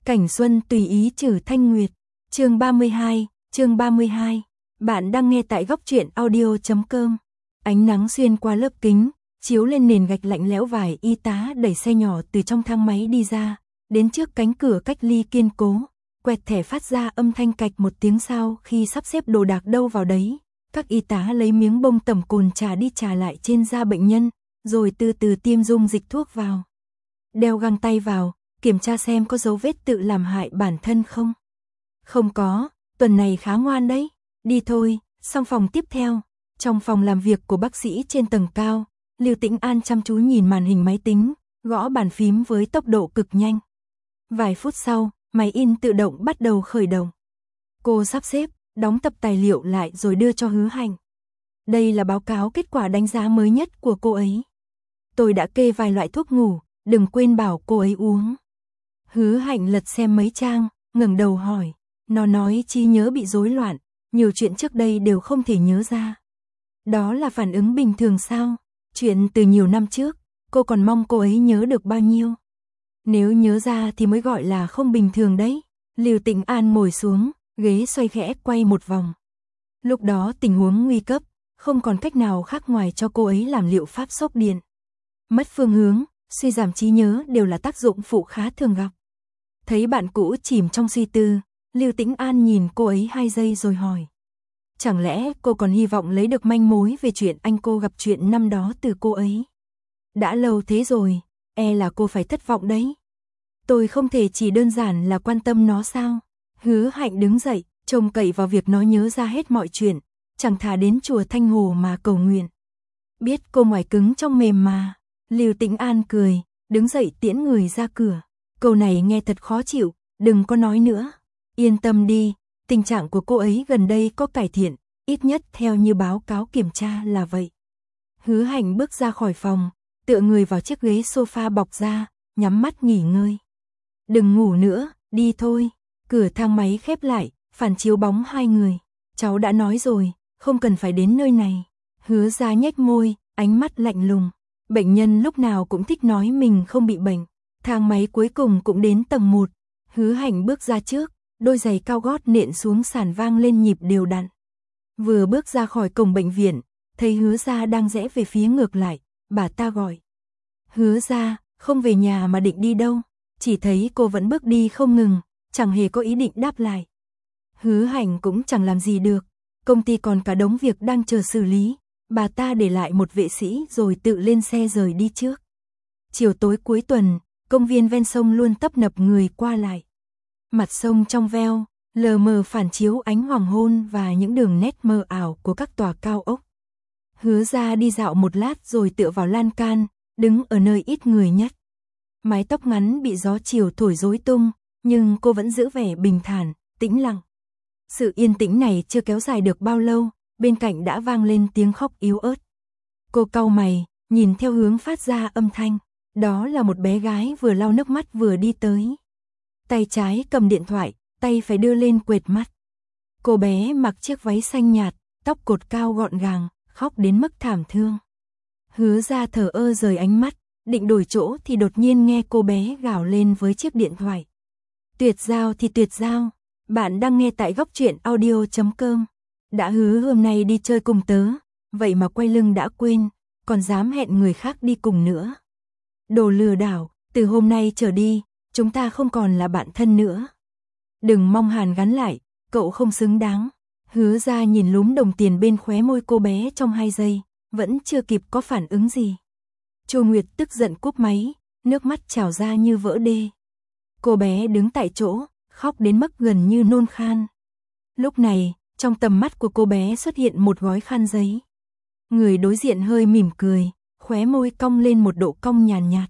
Cảnh xuân tùy ý trừ thanh nguyệt. Chương 32, Bạn đang nghe tại góc truyện audio.com. Ánh nắng xuyên qua lớp kính, chiếu lên nền gạch lạnh lẽo vài y tá đẩy xe nhỏ từ trong thang máy đi ra, đến trước cánh cửa cách ly kiên cố, quẹt thẻ phát ra âm thanh cạch một tiếng sau khi sắp xếp đồ đạc đâu vào đấy. Các y tá lấy miếng bông tẩm cồn trà đi trà lại trên da bệnh nhân, rồi từ từ tiêm dung dịch thuốc vào. Đeo găng tay vào, kiểm tra xem có dấu vết tự làm hại bản thân không. Không có, tuần này khá ngoan đấy. Đi thôi, sang phòng tiếp theo. Trong phòng làm việc của bác sĩ trên tầng cao, Lưu Tĩnh An chăm chú nhìn màn hình máy tính, gõ bàn phím với tốc độ cực nhanh. Vài phút sau, máy in tự động bắt đầu khởi động. Cô sắp xếp, đóng tập tài liệu lại rồi đưa cho Hứa Hạnh. Đây là báo cáo kết quả đánh giá mới nhất của cô ấy. Tôi đã kê vài loại thuốc ngủ, đừng quên bảo cô ấy uống. Hứa Hạnh lật xem mấy trang, ngẩng đầu hỏi. Nó nói trí nhớ bị rối loạn, nhiều chuyện trước đây đều không thể nhớ ra. Đó là phản ứng bình thường sao? Chuyện từ nhiều năm trước, cô còn mong cô ấy nhớ được bao nhiêu? Nếu nhớ ra thì mới gọi là không bình thường đấy. Lưu Tĩnh An ngồi xuống, ghế xoay khẽ quay một vòng. Lúc đó tình huống nguy cấp, không còn cách nào khác ngoài cho cô ấy làm liệu pháp sốc điện. Mất phương hướng, suy giảm trí nhớ đều là tác dụng phụ khá thường gặp. Thấy bạn cũ chìm trong suy tư, Lưu Tĩnh An nhìn cô ấy 2 giây rồi hỏi. Chẳng lẽ cô còn hy vọng lấy được manh mối về chuyện anh cô gặp chuyện năm đó từ cô ấy? Đã lâu thế rồi, e là cô phải thất vọng đấy. Tôi không thể chỉ đơn giản là quan tâm nó sao? Hứa Hạnh đứng dậy, trông cậy vào việc nó nhớ ra hết mọi chuyện, chẳng thà đến chùa Thanh Hồ mà cầu nguyện. Biết cô ngoài cứng trong mềm mà. Lưu Tĩnh An cười, đứng dậy tiễn người ra cửa. Câu này nghe thật khó chịu, đừng có nói nữa. Yên tâm đi, tình trạng của cô ấy gần đây có cải thiện, ít nhất theo như báo cáo kiểm tra là vậy. Hứa Hạnh bước ra khỏi phòng, tựa người vào chiếc ghế sofa bọc da, nhắm mắt nghỉ ngơi. Đừng ngủ nữa, đi thôi. Cửa thang máy khép lại, phản chiếu bóng 2 người. Cháu đã nói rồi, không cần phải đến nơi này. Hứa ra nhếch môi, ánh mắt lạnh lùng. Bệnh nhân lúc nào cũng thích nói mình không bị bệnh. Thang máy cuối cùng cũng đến tầng 1. Hứa Hạnh bước ra trước, đôi giày cao gót nện xuống sàn vang lên nhịp đều đặn. Vừa bước ra khỏi cổng bệnh viện, thấy Hứa Gia đang rẽ về phía ngược lại, bà ta gọi. Hứa Gia, không về nhà mà định đi đâu? Chỉ thấy cô vẫn bước đi không ngừng, chẳng hề có ý định đáp lại. Hứa Hạnh cũng chẳng làm gì được, công ty còn cả đống việc đang chờ xử lý. Bà ta để lại một vệ sĩ rồi tự lên xe rời đi trước. Chiều tối cuối tuần, công viên ven sông luôn tấp nập người qua lại. Mặt sông trong veo, lờ mờ phản chiếu ánh hoàng hôn và những đường nét mờ ảo của các tòa cao ốc. Hứa Ra đi dạo một lát rồi tựa vào lan can, đứng ở nơi ít người nhất. Mái tóc ngắn bị gió chiều thổi rối tung, nhưng cô vẫn giữ vẻ bình thản, tĩnh lặng. Sự yên tĩnh này chưa kéo dài được bao lâu, bên cạnh đã vang lên tiếng khóc yếu ớt. Cô cau mày, nhìn theo hướng phát ra âm thanh. Đó là một bé gái vừa lau nước mắt vừa đi tới. Tay trái cầm điện thoại, tay phải đưa lên quệt mắt. Cô bé mặc chiếc váy xanh nhạt, tóc cột cao gọn gàng, khóc đến mức thảm thương. Hứa Ra thờ ơ rời ánh mắt, định đổi chỗ thì đột nhiên nghe cô bé gào lên với chiếc điện thoại. Tuyệt giao thì tuyệt giao, bạn đang nghe tại góc truyện audio.com. Đã hứa hôm nay đi chơi cùng tớ, vậy mà quay lưng đã quên, còn dám hẹn người khác đi cùng nữa. Đồ lừa đảo, từ hôm nay trở đi, chúng ta không còn là bạn thân nữa. Đừng mong hàn gắn lại, cậu không xứng đáng. Hứa Ra nhìn lúm đồng tiền bên khóe môi cô bé trong 2 giây, vẫn chưa kịp có phản ứng gì. Chu Nguyệt tức giận cúp máy, nước mắt trào ra như vỡ đê. Cô bé đứng tại chỗ, khóc đến mức gần như nôn khan. Lúc này, trong tầm mắt của cô bé xuất hiện một gói khăn giấy. Người đối diện hơi mỉm cười, khóe môi cong lên một độ cong nhàn nhạt.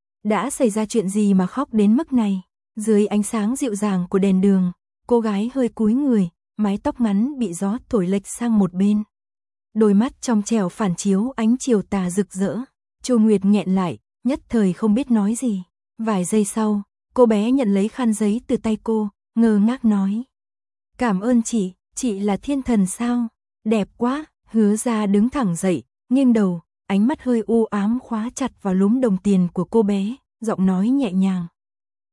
Đã xảy ra chuyện gì mà khóc đến mức này? Dưới ánh sáng dịu dàng của đèn đường, cô gái hơi cúi người, mái tóc ngắn bị gió thổi lệch sang một bên. Đôi mắt trong trẻo phản chiếu ánh chiều tà rực rỡ. Chu Nguyệt nghẹn lại, nhất thời không biết nói gì. Vài giây sau, cô bé nhận lấy khăn giấy từ tay cô, ngơ ngác nói. Cảm ơn chị là thiên thần sao? Đẹp quá. Hứa Ra đứng thẳng dậy, nghiêng đầu, ánh mắt hơi u ám khóa chặt vào lúm đồng tiền của cô bé, giọng nói nhẹ nhàng.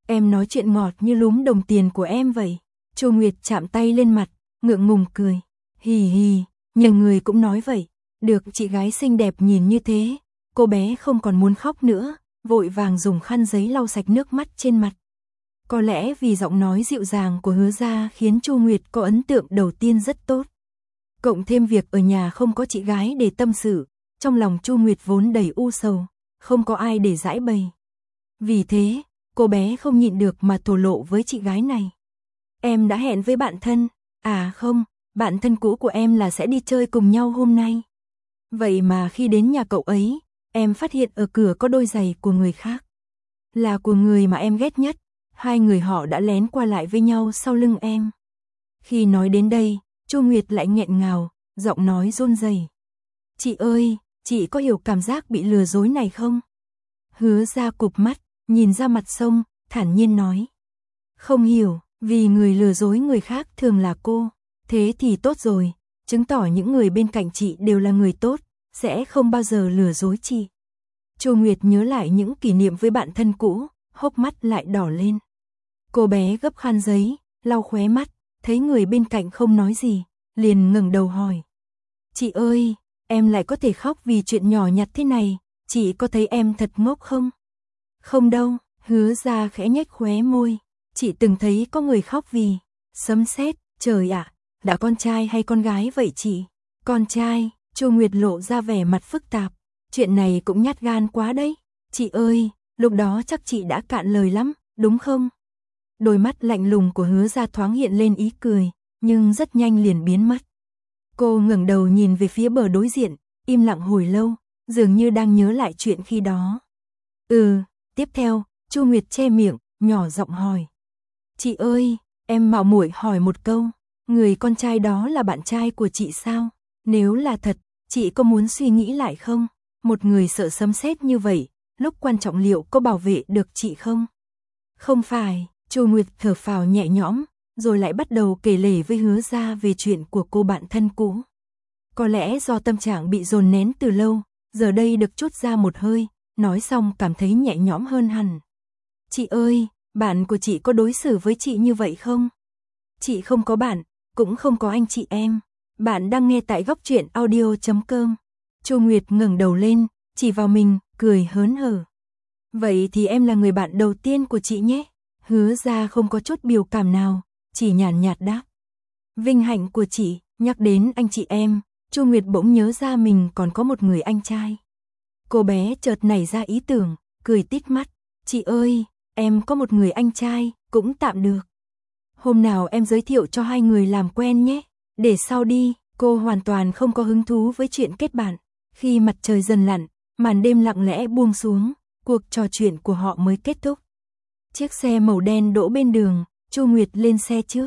Em nói chuyện ngọt như lúm đồng tiền của em vậy. Chu Nguyệt chạm tay lên mặt, ngượng ngùng cười. Hì hì, nhiều người cũng nói vậy. Được chị gái xinh đẹp nhìn như thế, cô bé không còn muốn khóc nữa, vội vàng dùng khăn giấy lau sạch nước mắt trên mặt. Có lẽ vì giọng nói dịu dàng của Hứa Gia khiến Chu Nguyệt có ấn tượng đầu tiên rất tốt. Cộng thêm việc ở nhà không có chị gái để tâm sự, trong lòng Chu Nguyệt vốn đầy u sầu, không có ai để giãi bày. Vì thế, cô bé không nhịn được mà thổ lộ với chị gái này. Em đã hẹn với bạn thân, à không, bạn thân cũ của em là sẽ đi chơi cùng nhau hôm nay. Vậy mà khi đến nhà cậu ấy, em phát hiện ở cửa có đôi giày của người khác. Là của người mà em ghét nhất, hai người họ đã lén qua lại với nhau sau lưng em. Khi nói đến đây, Chu Nguyệt lại nghẹn ngào, giọng nói run rẩy. Chị ơi, chị có hiểu cảm giác bị lừa dối này không? Hứa Gia cụp mắt, nhìn ra mặt sông, thản nhiên nói. Không hiểu, vì người lừa dối người khác thường là cô. Thế thì tốt rồi, chứng tỏ những người bên cạnh chị đều là người tốt, sẽ không bao giờ lừa dối chị. Chu Nguyệt nhớ lại những kỷ niệm với bạn thân cũ, hốc mắt lại đỏ lên. Cô bé gấp khăn giấy, lau khóe mắt, thấy người bên cạnh không nói gì, liền ngẩng đầu hỏi. Chị ơi, em lại có thể khóc vì chuyện nhỏ nhặt thế này, chị có thấy em thật ngốc không? Không đâu, Hứa Gia khẽ nhếch khóe môi, chị từng thấy có người khóc vì sấm sét, trời ạ, đã con trai hay con gái vậy chị? Con trai, Chu Nguyệt lộ ra vẻ mặt phức tạp, chuyện này cũng nhát gan quá đấy. Chị ơi, lúc đó chắc chị đã cạn lời lắm, đúng không? Đôi mắt lạnh lùng của Hứa Gia thoáng hiện lên ý cười, nhưng rất nhanh liền biến mất. Cô ngẩng đầu nhìn về phía bờ đối diện, im lặng hồi lâu, dường như đang nhớ lại chuyện khi đó. Tiếp theo, Chu Nguyệt che miệng, nhỏ giọng hỏi. Chị ơi, em mạo muội hỏi một câu, người con trai đó là bạn trai của chị sao? Nếu là thật, chị có muốn suy nghĩ lại không? Một người sợ sấm sét như vậy, lúc quan trọng liệu có bảo vệ được chị không? Không phải, Chu Nguyệt thở phào nhẹ nhõm, rồi lại bắt đầu kể lể với Hứa Gia về chuyện của cô bạn thân cũ. Có lẽ do tâm trạng bị dồn nén từ lâu, giờ đây được trút ra một hơi, nói xong cảm thấy nhẹ nhõm hơn hẳn. Chị ơi, bạn của chị có đối xử với chị như vậy không? Chị không có bạn, cũng không có anh chị em. Bạn đang nghe tại góc truyện audio.com. Chu Nguyệt ngẩng đầu lên, chỉ vào mình, cười hớn hở. Vậy thì em là người bạn đầu tiên của chị nhé. Hứa Gia không có chút biểu cảm nào, chỉ nhàn nhạt đáp. Vinh hạnh của chị, nhắc đến anh chị em, Chu Nguyệt bỗng nhớ ra mình còn có một người anh trai. Cô bé chợt nảy ra ý tưởng, cười tít mắt. Chị ơi, em có một người anh trai, cũng tạm được. Hôm nào em giới thiệu cho hai người làm quen nhé. Để sau đi, cô hoàn toàn không có hứng thú với chuyện kết bạn. Khi mặt trời dần lặn, màn đêm lặng lẽ buông xuống, cuộc trò chuyện của họ mới kết thúc. Chiếc xe màu đen đỗ bên đường, Chu Nguyệt lên xe trước.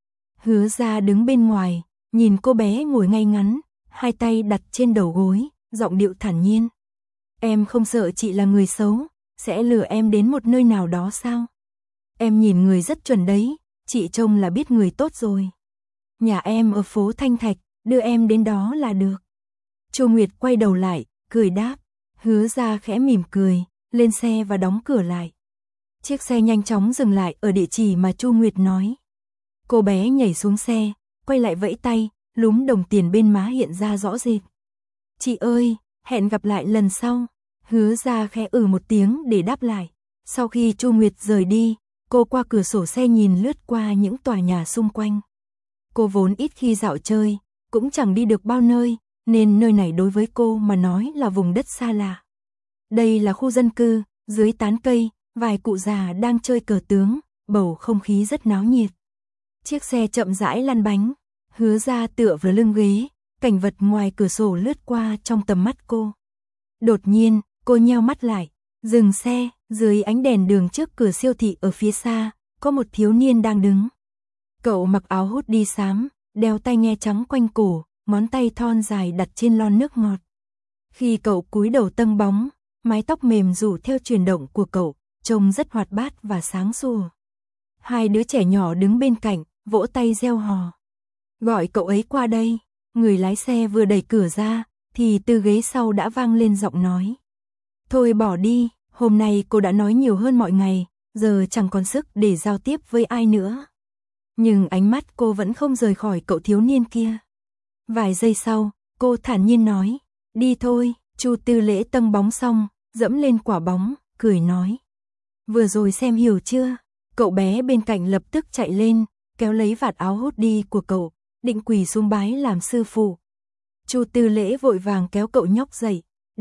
Hứa Gia đứng bên ngoài, nhìn cô bé ngồi ngay ngắn, hai tay đặt trên đầu gối, giọng điệu thản nhiên. Em không sợ chị là người xấu, sẽ lừa em đến một nơi nào đó sao? Em nhìn người rất chuẩn đấy, chị trông là biết người tốt rồi. Nhà em ở phố Thanh Thạch, đưa em đến đó là được. Chu Nguyệt quay đầu lại, cười đáp. Hứa Gia khẽ mỉm cười, lên xe và đóng cửa lại. Chiếc xe nhanh chóng dừng lại ở địa chỉ mà Chu Nguyệt nói. Cô bé nhảy xuống xe, quay lại vẫy tay, lúm đồng tiền bên má hiện ra rõ rệt. Chị ơi, hẹn gặp lại lần sau. Hứa Gia khẽ một tiếng để đáp lại. Sau khi Chu Nguyệt rời đi, cô qua cửa sổ xe nhìn lướt qua những tòa nhà xung quanh. Cô vốn ít khi dạo chơi, cũng chẳng đi được bao nơi, nên nơi này đối với cô mà nói là vùng đất xa lạ. Đây là khu dân cư, dưới tán cây, vài cụ già đang chơi cờ tướng, bầu không khí rất náo nhiệt. Chiếc xe chậm rãi lăn bánh, Hứa Gia tựa vào lưng ghế, cảnh vật ngoài cửa sổ lướt qua trong tầm mắt cô. Đột nhiên, cô nheo mắt lại, dừng xe, dưới ánh đèn đường trước cửa siêu thị ở phía xa, có một thiếu niên đang đứng. Cậu mặc áo hoodie xám, đeo tai nghe trắng quanh cổ, ngón tay thon dài đặt trên lon nước ngọt. Khi cậu cúi đầu tâng bóng, mái tóc mềm rủ theo chuyển động của cậu, trông rất hoạt bát và sáng sủa. Hai đứa trẻ nhỏ đứng bên cạnh, vỗ tay reo hò. Gọi cậu ấy qua đây. Người lái xe vừa đẩy cửa ra, thì từ ghế sau đã vang lên giọng nói. Thôi bỏ đi, hôm nay cô đã nói nhiều hơn mọi ngày, giờ chẳng còn sức để giao tiếp với ai nữa. Nhưng ánh mắt cô vẫn không rời khỏi cậu thiếu niên kia. Vài giây sau, cô thản nhiên nói, đi thôi. Chu Tư Lễ tâng bóng xong, dẫm lên quả bóng, cười nói. Vừa rồi xem hiểu chưa? Cậu bé bên cạnh lập tức chạy lên, kéo lấy vạt áo hoodie của cậu, định quỳ xuống bái làm sư phụ. Chu Tư Lễ vội vàng kéo cậu nhóc dậy.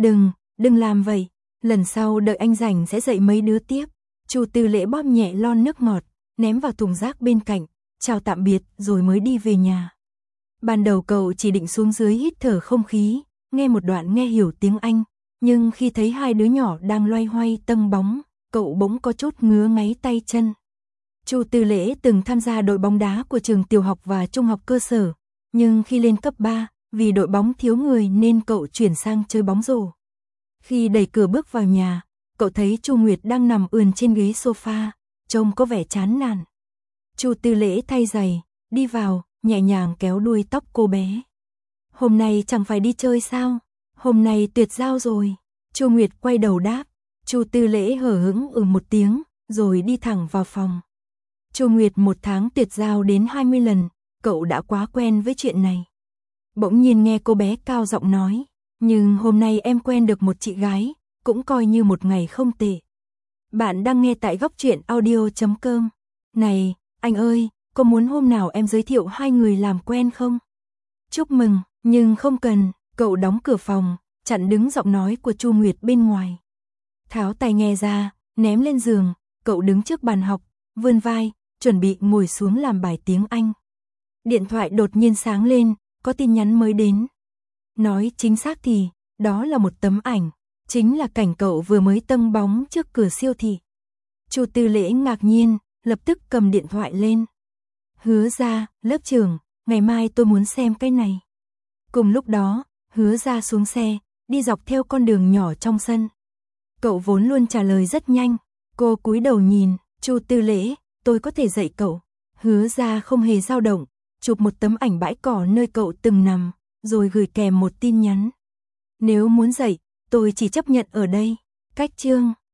Đừng làm vậy, lần sau đợi anh rảnh sẽ dạy mấy đứa tiếp. Chu Tư Lễ bóp nhẹ lon nước ngọt, ném vào thùng rác bên cạnh, chào tạm biệt rồi mới đi về nhà. Ban đầu cậu chỉ định xuống dưới hít thở không khí, nghe một đoạn nghe hiểu tiếng Anh, nhưng khi thấy hai đứa nhỏ đang loay hoay tâng bóng, cậu bỗng có chút ngứa ngáy tay chân. Chu Tư Lễ từng tham gia đội bóng đá của trường tiểu học và trung học cơ sở, nhưng khi lên cấp 3, vì đội bóng thiếu người nên cậu chuyển sang chơi bóng rổ. Khi đẩy cửa bước vào nhà, cậu thấy Chu Nguyệt đang nằm ườn trên ghế sofa, trông có vẻ chán nản. Chu Tư Lễ thay giày, đi vào, nhẹ nhàng kéo đuôi tóc cô bé. Hôm nay chẳng phải đi chơi sao? Hôm nay tuyệt giao rồi. Chu Nguyệt quay đầu đáp. Chu Tư Lễ hờ hững một tiếng, rồi đi thẳng vào phòng. Chu Nguyệt một tháng tuyệt giao đến 20 lần, cậu đã quá quen với chuyện này. Bỗng nhiên nghe cô bé cao giọng nói, nhưng hôm nay em quen được một chị gái, cũng coi như một ngày không tệ. Bạn đang nghe tại góc truyện audio.com. Này, anh ơi, có muốn hôm nào em giới thiệu hai người làm quen không? Chúc mừng, nhưng không cần. Cậu đóng cửa phòng, chặn đứng giọng nói của Chu Nguyệt bên ngoài. Tháo tai nghe ra, ném lên giường, cậu đứng trước bàn học, vươn vai, chuẩn bị ngồi xuống làm bài tiếng Anh. Điện thoại đột nhiên sáng lên, có tin nhắn mới đến. Nói chính xác thì, đó là một tấm ảnh, chính là cảnh cậu vừa mới tâng bóng trước cửa siêu thị. Chu Tư Lễ ngạc nhiên, lập tức cầm điện thoại lên. Hứa Gia, lớp trưởng, ngày mai tôi muốn xem cái này. Cùng lúc đó, Hứa Gia xuống xe, đi dọc theo con đường nhỏ trong sân. Cậu vốn luôn trả lời rất nhanh, cô cúi đầu nhìn, Chu Tư Lễ, tôi có thể dạy cậu. Hứa Gia không hề dao động, chụp một tấm ảnh bãi cỏ nơi cậu từng nằm, rồi gửi kèm một tin nhắn. Nếu muốn dạy, tôi chỉ chấp nhận ở đây. Cách chương